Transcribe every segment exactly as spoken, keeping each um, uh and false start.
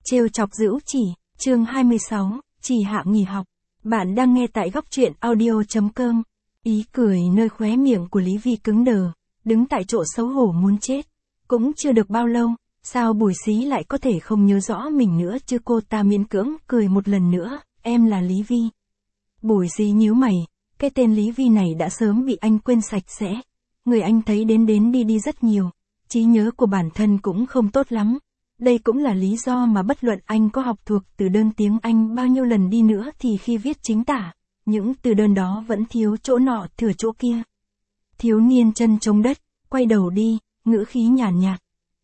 Trêu chọc Dữu Chỉ, chương hai mươi sáu, Chỉ Hạ nghỉ học. Bạn đang nghe tại góc truyện audio chấm com. Ý cười nơi khóe miệng của Lý Vi cứng đờ, đứng tại chỗ xấu hổ muốn chết. Cũng chưa được bao lâu, sao Bùi Xí lại có thể không nhớ rõ mình nữa chứ? Cô ta miễn cưỡng cười một lần nữa, em là Lý Vi. Bùi Xí nhíu mày, cái tên Lý Vi này đã sớm bị anh quên sạch sẽ. Người anh thấy đến đến đi đi rất nhiều, trí nhớ của bản thân cũng không tốt lắm. Đây cũng là lý do mà bất luận anh có học thuộc từ đơn tiếng Anh bao nhiêu lần đi nữa thì khi viết chính tả, những từ đơn đó vẫn thiếu chỗ nọ thừa chỗ kia. Thiếu niên chân chống đất, quay đầu đi, ngữ khí nhàn nhạt.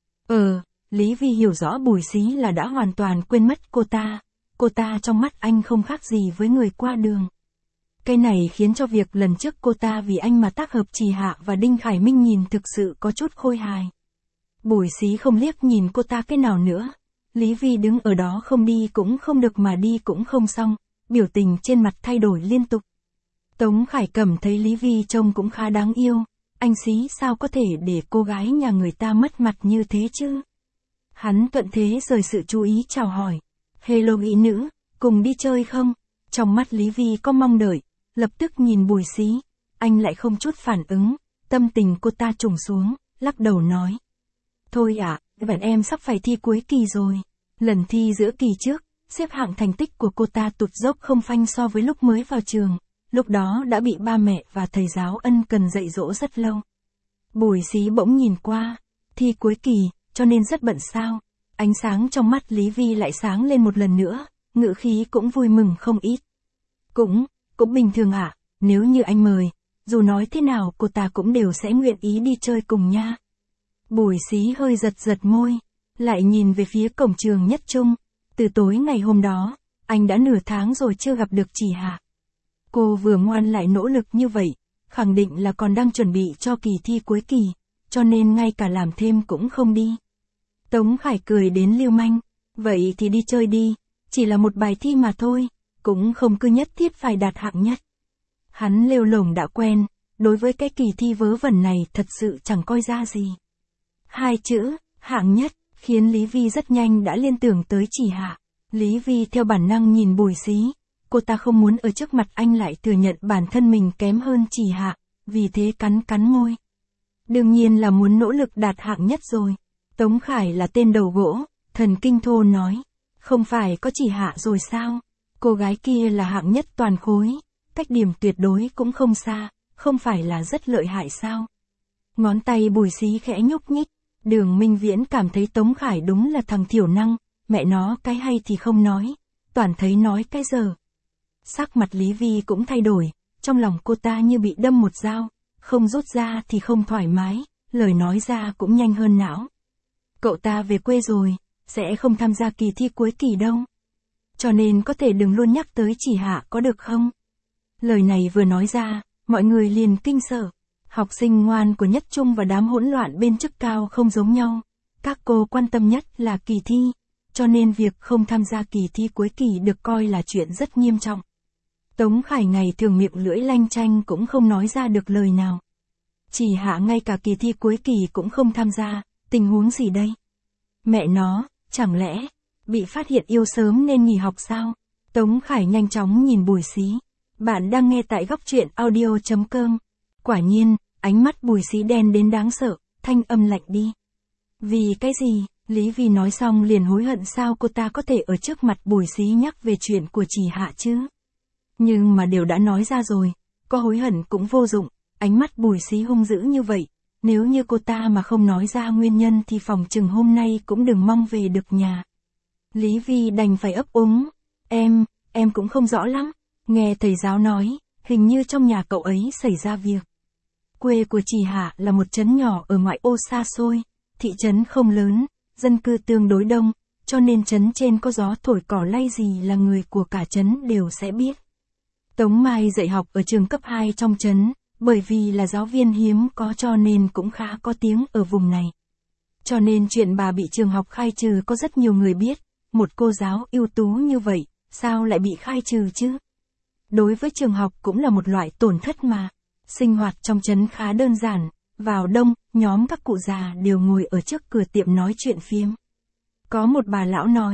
Ờ, Lý Vi hiểu rõ Bùi Xí là đã hoàn toàn quên mất cô ta. Cô ta trong mắt anh không khác gì với người qua đường. Cái này khiến cho việc lần trước cô ta vì anh mà tác hợp Trì Hạ và Đinh Khải Minh nhìn thực sự có chút khôi hài. Bùi Xí không liếc nhìn cô ta cái nào nữa. Lý Vi đứng ở đó không đi cũng không được mà đi cũng không xong, biểu tình trên mặt thay đổi liên tục. Tống Khải Cẩm thấy Lý Vi trông cũng khá đáng yêu. Anh Xí sao có thể để cô gái nhà người ta mất mặt như thế chứ? Hắn thuận thế rời sự chú ý chào hỏi. Hello mỹ nữ, cùng đi chơi không? Trong mắt Lý Vi có mong đợi, lập tức nhìn Bùi Xí. Anh lại không chút phản ứng, tâm tình cô ta trùng xuống, lắc đầu nói. Thôi ạ, à, bạn em sắp phải thi cuối kỳ rồi. Lần thi giữa kỳ trước, xếp hạng thành tích của cô ta tụt dốc không phanh so với lúc mới vào trường. Lúc đó đã bị ba mẹ và thầy giáo ân cần dạy dỗ rất lâu. Bùi Xí bỗng nhìn qua, thi cuối kỳ, cho nên rất bận sao. Ánh sáng trong mắt Lý Vi lại sáng lên một lần nữa, ngữ khí cũng vui mừng không ít. Cũng, cũng bình thường ạ, à, nếu như anh mời, dù nói thế nào cô ta cũng đều sẽ nguyện ý đi chơi cùng nha. Bùi Xí hơi giật giật môi, lại nhìn về phía cổng trường Nhất Trung. Từ tối ngày hôm đó, anh đã nửa tháng rồi chưa gặp được Trì Hạ. Cô vừa ngoan lại nỗ lực như vậy, khẳng định là còn đang chuẩn bị cho kỳ thi cuối kỳ, cho nên ngay cả làm thêm cũng không đi. Tống Khải cười đến lưu manh, vậy thì đi chơi đi, chỉ là một bài thi mà thôi, cũng không cứ nhất thiết phải đạt hạng nhất. Hắn lêu lổng đã quen, đối với cái kỳ thi vớ vẩn này thật sự chẳng coi ra gì. Hai chữ, hạng nhất, khiến Lý Vi rất nhanh đã liên tưởng tới Trì Hạ. Lý Vi theo bản năng nhìn Bùi Xí, cô ta không muốn ở trước mặt anh lại thừa nhận bản thân mình kém hơn Trì Hạ, vì thế cắn cắn môi. Đương nhiên là muốn nỗ lực đạt hạng nhất rồi. Tống Khải là tên đầu gỗ, thần kinh thô nói, không phải có Trì Hạ rồi sao? Cô gái kia là hạng nhất toàn khối, cách điểm tuyệt đối cũng không xa, không phải là rất lợi hại sao? Ngón tay Bùi Xí khẽ nhúc nhích. Đường Minh Viễn cảm thấy Tống Khải đúng là thằng thiểu năng, mẹ nó cái hay thì không nói, toàn thấy nói cái giờ. Sắc mặt Lý Vi cũng thay đổi, trong lòng cô ta như bị đâm một dao, không rút ra thì không thoải mái, lời nói ra cũng nhanh hơn não. Cậu ta về quê rồi, sẽ không tham gia kỳ thi cuối kỳ đâu. Cho nên có thể đừng luôn nhắc tới Trì Hạ có được không? Lời này vừa nói ra, mọi người liền kinh sợ. Học sinh ngoan của Nhất Trung và đám hỗn loạn bên chức cao không giống nhau. Các cô quan tâm nhất là kỳ thi, cho nên việc không tham gia kỳ thi cuối kỳ được coi là chuyện rất nghiêm trọng. Tống Khải ngày thường miệng lưỡi lanh chanh cũng không nói ra được lời nào. Trì Hạ ngay cả kỳ thi cuối kỳ cũng không tham gia, tình huống gì đây? Mẹ nó, chẳng lẽ, bị phát hiện yêu sớm nên nghỉ học sao? Tống Khải nhanh chóng nhìn Bùi Xí. Bạn đang nghe tại góc truyện audio chấm com. Quả nhiên, ánh mắt Bùi Xí đen đến đáng sợ, thanh âm lạnh đi. Vì cái gì? Lý Vi nói xong liền hối hận sao cô ta có thể ở trước mặt Bùi Xí nhắc về chuyện của Trì Hạ chứ? Nhưng mà đều đã nói ra rồi, có hối hận cũng vô dụng, ánh mắt Bùi Xí hung dữ như vậy. Nếu như cô ta mà không nói ra nguyên nhân thì phòng chừng hôm nay cũng đừng mong về được nhà. Lý Vi đành phải ấp úng. Em, em cũng không rõ lắm. Nghe thầy giáo nói, hình như trong nhà cậu ấy xảy ra việc. Quê của Trì Hạ là một trấn nhỏ ở ngoại ô xa xôi, thị trấn không lớn, dân cư tương đối đông, cho nên trấn trên có gió thổi cỏ lay gì là người của cả trấn đều sẽ biết. Tống Mai dạy học ở trường cấp hai trong trấn, bởi vì là giáo viên hiếm có cho nên cũng khá có tiếng ở vùng này. Cho nên chuyện bà bị trường học khai trừ có rất nhiều người biết, một cô giáo ưu tú như vậy, sao lại bị khai trừ chứ? Đối với trường học cũng là một loại tổn thất mà. Sinh hoạt trong trấn khá đơn giản, vào đông, nhóm các cụ già đều ngồi ở trước cửa tiệm nói chuyện phiếm. Có một bà lão nói,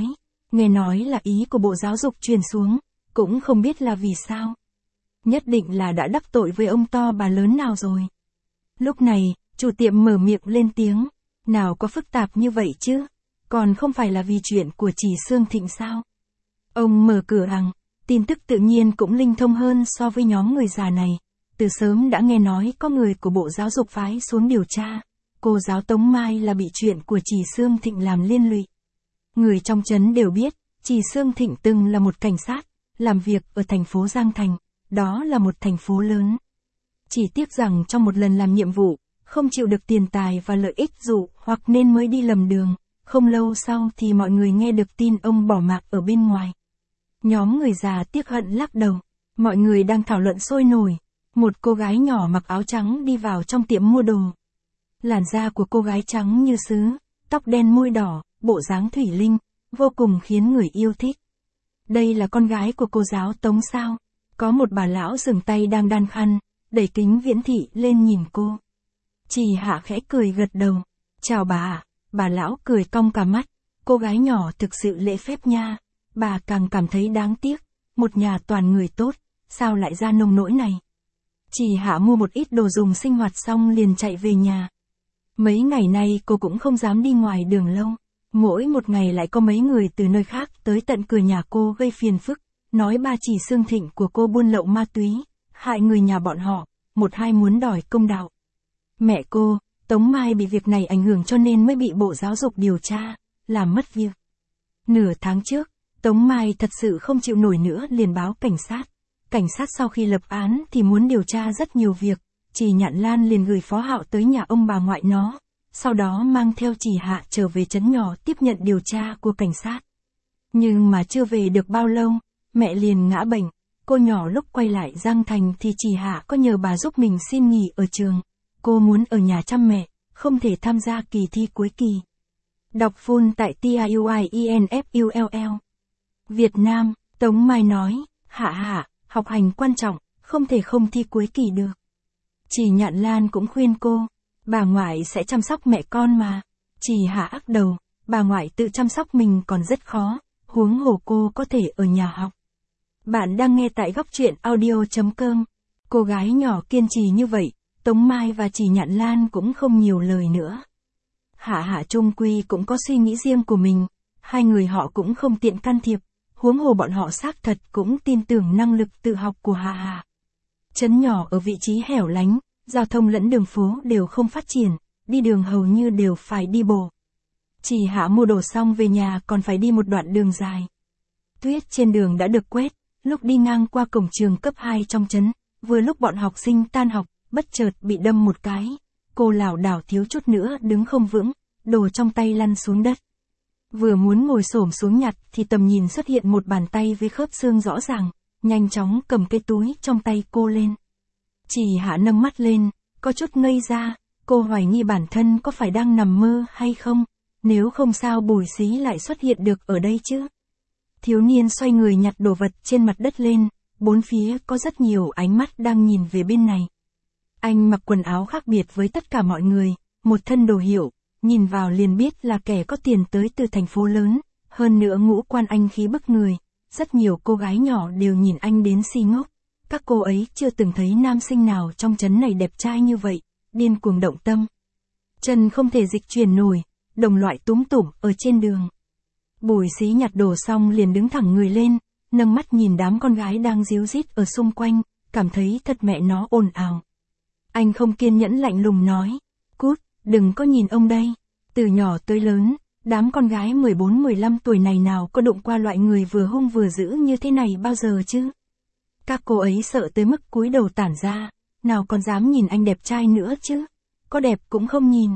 Nghe nói là ý của Bộ Giáo dục truyền xuống, cũng không biết là vì sao. Nhất định là đã đắc tội với ông to bà lớn nào rồi. Lúc này, chủ tiệm mở miệng lên tiếng, nào có phức tạp như vậy chứ, còn không phải là vì chuyện của chị Sương Thịnh sao? Ông mở cửa hàng, tin tức tự nhiên cũng linh thông hơn so với nhóm người già này. Từ sớm đã nghe nói có người của Bộ Giáo dục phái xuống điều tra, cô giáo Tống Mai là bị chuyện của chị Sương Thịnh làm liên lụy. Người trong trấn đều biết, chị Sương Thịnh từng là một cảnh sát, làm việc ở thành phố Giang Thành, đó là một thành phố lớn. Chỉ tiếc rằng trong một lần làm nhiệm vụ, không chịu được tiền tài và lợi ích dụ hoặc nên mới đi lầm đường, không lâu sau thì mọi người nghe được tin ông bỏ mạng ở bên ngoài. Nhóm người già tiếc hận lắc đầu, mọi người đang thảo luận sôi nổi, một cô gái nhỏ mặc áo trắng đi vào trong tiệm mua đồ. Làn da của cô gái trắng như sứ, tóc đen môi đỏ, bộ dáng thủy linh, vô cùng khiến người yêu thích. Đây là con gái của cô giáo Tống sao? Có một bà lão dừng tay đang đan khăn, đẩy kính viễn thị lên nhìn cô. Chị Hạ khẽ cười gật đầu. Chào bà ạ. Bà lão cười cong cả mắt. Cô gái nhỏ thực sự lễ phép nha. Bà càng cảm thấy đáng tiếc. Một nhà toàn người tốt, sao lại ra nông nỗi này? Chị Hạ mua một ít đồ dùng sinh hoạt xong liền chạy về nhà. Mấy ngày nay cô cũng không dám đi ngoài đường lâu. Mỗi một ngày lại có mấy người từ nơi khác tới tận cửa nhà cô gây phiền phức. Nói ba chị Sương Thịnh của cô buôn lậu ma túy, hại người nhà bọn họ, một hai muốn đòi công đạo. Mẹ cô, Tống Mai bị việc này ảnh hưởng cho nên mới bị Bộ Giáo dục điều tra, làm mất việc. Nửa tháng trước, Tống Mai thật sự không chịu nổi nữa liền báo cảnh sát. Cảnh sát sau khi lập án thì muốn điều tra rất nhiều việc, chị Nhạn Lan liền gửi phó Hạo tới nhà ông bà ngoại nó, sau đó mang theo chị Hạ trở về trấn nhỏ tiếp nhận điều tra của cảnh sát. Nhưng mà chưa về được bao lâu, mẹ liền ngã bệnh, cô nhỏ lúc quay lại Giang Thành thì chị Hạ có nhờ bà giúp mình xin nghỉ ở trường. Cô muốn ở nhà chăm mẹ, không thể tham gia kỳ thi cuối kỳ. Đọc full tại tiuinfull. Việt Nam, Tống Mai nói, Hạ Hạ, học hành quan trọng, không thể không thi cuối kỳ được. Chị Nhạn Lan cũng khuyên cô, bà ngoại sẽ chăm sóc mẹ con mà. Chị Hạ ắc đầu, bà ngoại tự chăm sóc mình còn rất khó, huống hồ cô có thể ở nhà học. Bạn đang nghe tại góc truyện audio chấm com. Cô gái nhỏ kiên trì như vậy, Tống Mai và chị Nhạn Lan cũng không nhiều lời nữa. Hạ Hạ chung quy cũng có suy nghĩ riêng của mình, hai người họ cũng không tiện can thiệp, huống hồ bọn họ xác thật cũng tin tưởng năng lực tự học của Hạ Hạ. Trấn nhỏ ở vị trí hẻo lánh, giao thông lẫn đường phố đều không phát triển, đi đường hầu như đều phải đi bộ. Chị Hạ mua đồ xong về nhà còn phải đi một đoạn đường dài. Tuyết trên đường đã được quét, lúc đi ngang qua cổng trường cấp hai trong trấn, vừa lúc bọn học sinh tan học, bất chợt bị đâm một cái. Cô lảo đảo thiếu chút nữa đứng không vững, đồ trong tay lăn xuống đất. Vừa muốn ngồi xổm xuống nhặt thì tầm nhìn xuất hiện một bàn tay với khớp xương rõ ràng, nhanh chóng cầm cái túi trong tay cô lên. Chị Hạ nâng mắt lên, có chút ngây ra, cô hoài nghi bản thân có phải đang nằm mơ hay không, nếu không sao Bùi Xí lại xuất hiện được ở đây chứ. Thiếu niên xoay người nhặt đồ vật trên mặt đất lên, bốn phía có rất nhiều ánh mắt đang nhìn về bên này. Anh mặc quần áo khác biệt với tất cả mọi người, một thân đồ hiệu, nhìn vào liền biết là kẻ có tiền tới từ thành phố lớn, hơn nữa ngũ quan anh khí bức người, rất nhiều cô gái nhỏ đều nhìn anh đến si ngốc. Các cô ấy chưa từng thấy nam sinh nào trong trấn này đẹp trai như vậy, điên cuồng động tâm. Chân không thể dịch chuyển nổi, đồng loại túm tủm ở trên đường. Bùi Xí nhặt đồ xong liền đứng thẳng người lên, nâng mắt nhìn đám con gái đang ríu rít ở xung quanh, cảm thấy thật mẹ nó ồn ào. Anh không kiên nhẫn lạnh lùng nói, cút, đừng có nhìn ông đây. Từ nhỏ tới lớn, đám con gái mười bốn mười lăm tuổi này nào có đụng qua loại người vừa hung vừa dữ như thế này bao giờ chứ. Các cô ấy sợ tới mức cúi đầu tản ra, nào còn dám nhìn anh đẹp trai nữa chứ, có đẹp cũng không nhìn.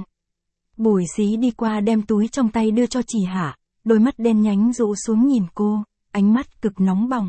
Bùi Xí đi qua đem túi trong tay đưa cho chị Hạ, đôi mắt đen nhánh rũ xuống nhìn cô, ánh mắt cực nóng bỏng.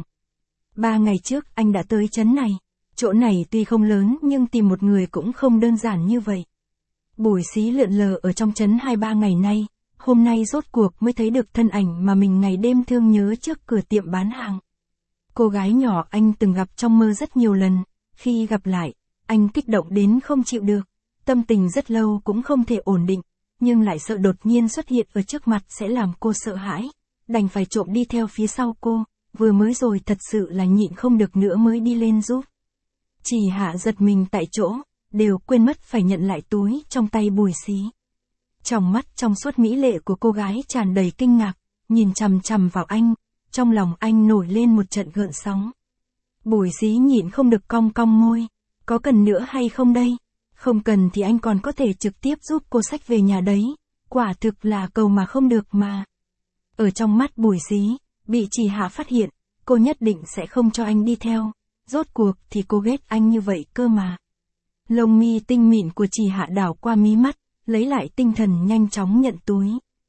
Ba ngày trước anh đã tới trấn này, chỗ này tuy không lớn nhưng tìm một người cũng không đơn giản như vậy. Bùi Xí lượn lờ ở trong trấn hai ba ngày nay, hôm nay rốt cuộc mới thấy được thân ảnh mà mình ngày đêm thương nhớ trước cửa tiệm bán hàng. Cô gái nhỏ anh từng gặp trong mơ rất nhiều lần, khi gặp lại, anh kích động đến không chịu được, tâm tình rất lâu cũng không thể ổn định, nhưng lại sợ đột nhiên xuất hiện ở trước mặt sẽ làm cô sợ hãi, đành phải trộm đi theo phía sau cô, vừa mới rồi thật sự là nhịn không được nữa mới đi lên giúp. Chỉ Hạ giật mình tại chỗ, đều quên mất phải nhận lại túi trong tay Bùi Xí. Trong mắt trong suốt mỹ lệ của cô gái tràn đầy kinh ngạc, nhìn chằm chằm vào anh, trong lòng anh nổi lên một trận gợn sóng. Bùi Xí nhịn không được cong cong môi, có cần nữa hay không đây? Không cần thì anh còn có thể trực tiếp giúp cô xách về nhà đấy, quả thực là cầu mà không được mà. Ở trong mắt Bùi Xí, bị Chỉ Hạ phát hiện, cô nhất định sẽ không cho anh đi theo, rốt cuộc thì cô ghét anh như vậy cơ mà. Lông mi tinh mịn của Chỉ Hạ đảo qua mí mắt, lấy lại tinh thần nhanh chóng nhận túi.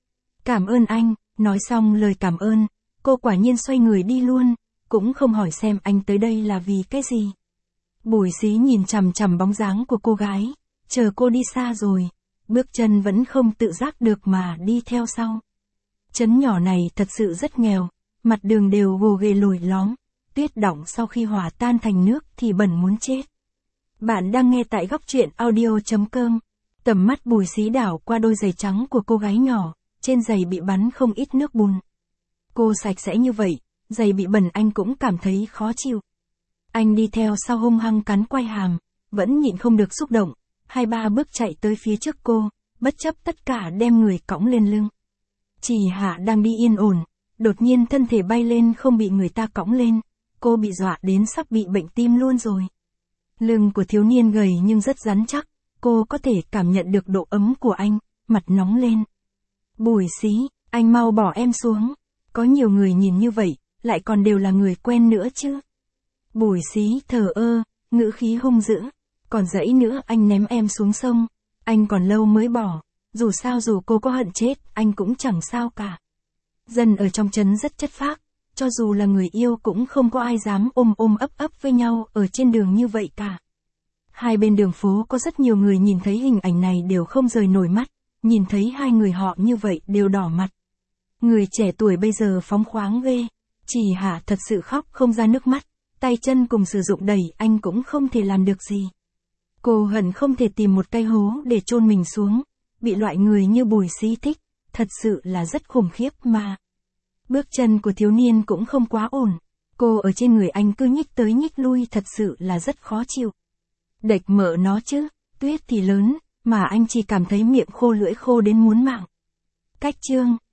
Cảm ơn anh, nói xong lời cảm ơn, cô quả nhiên xoay người đi luôn, cũng không hỏi xem anh tới đây là vì cái gì. Bùi Xí nhìn chằm chằm bóng dáng của cô gái, chờ cô đi xa rồi, bước chân vẫn không tự giác được mà đi theo sau. Trấn nhỏ này thật sự rất nghèo, mặt đường đều gồ ghề lồi lõm, tuyết đọng sau khi hòa tan thành nước thì bẩn muốn chết. Bạn đang nghe tại góc truyện audio chấm com. Tầm mắt Bùi Xí đảo qua đôi giày trắng của cô gái nhỏ, trên giày bị bắn không ít nước bùn. Cô sạch sẽ như vậy, giày bị bẩn anh cũng cảm thấy khó chịu. Anh đi theo sau hung hăng cắn quai hàm, vẫn nhịn không được xúc động, hai ba bước chạy tới phía trước cô, bất chấp tất cả đem người cõng lên lưng. Chỉ Hạ đang đi yên ổn, đột nhiên thân thể bay lên không bị người ta cõng lên, cô bị dọa đến sắp bị bệnh tim luôn rồi. Lưng của thiếu niên gầy nhưng rất rắn chắc, cô có thể cảm nhận được độ ấm của anh, mặt nóng lên. Bùi Xí, anh mau bỏ em xuống, có nhiều người nhìn như vậy, lại còn đều là người quen nữa chứ. Bùi Xí thờ ơ, ngữ khí hung dữ, còn dãy nữa anh ném em xuống sông, anh còn lâu mới bỏ, dù sao dù cô có hận chết, anh cũng chẳng sao cả. Dân ở trong trấn rất chất phác, cho dù là người yêu cũng không có ai dám ôm ôm ấp ấp với nhau ở trên đường như vậy cả. Hai bên đường phố có rất nhiều người nhìn thấy hình ảnh này đều không rời nổi mắt, nhìn thấy hai người họ như vậy đều đỏ mặt. Người trẻ tuổi bây giờ phóng khoáng ghê, Chỉ Hạ thật sự khóc không ra nước mắt, tay chân cùng sử dụng đẩy anh cũng không thể làm được gì. Cô hận không thể tìm một cái hố để chôn mình xuống, bị loại người như Bùi Xí thích, thật sự là rất khủng khiếp mà. Bước chân của thiếu niên cũng không quá ổn, cô ở trên người anh cứ nhích tới nhích lui thật sự là rất khó chịu. Đệch mợ nó chứ, tuyết thì lớn, mà anh chỉ cảm thấy miệng khô lưỡi khô đến muốn mạng. Cách chương